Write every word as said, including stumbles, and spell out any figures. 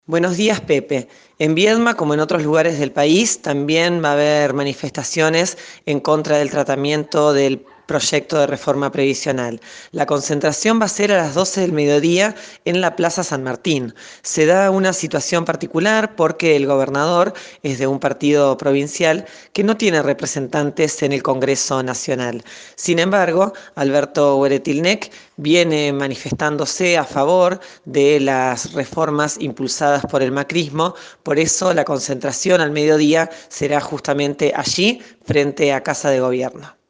Buenos días, Pepe. En Viedma, como en otros lugares del país, también va a haber manifestaciones en contra del tratamiento del proyecto de reforma previsional. La concentración va a ser a las doce del mediodía en la Plaza San Martín. Se da una situación particular porque el gobernador es de un partido provincial que no tiene representantes en el Congreso Nacional. Sin embargo, Alberto Hueretilnec viene manifestándose a favor de las reformas impulsadas por el macrismo. Por eso la concentración al mediodía será justamente allí, frente a Casa de Gobierno.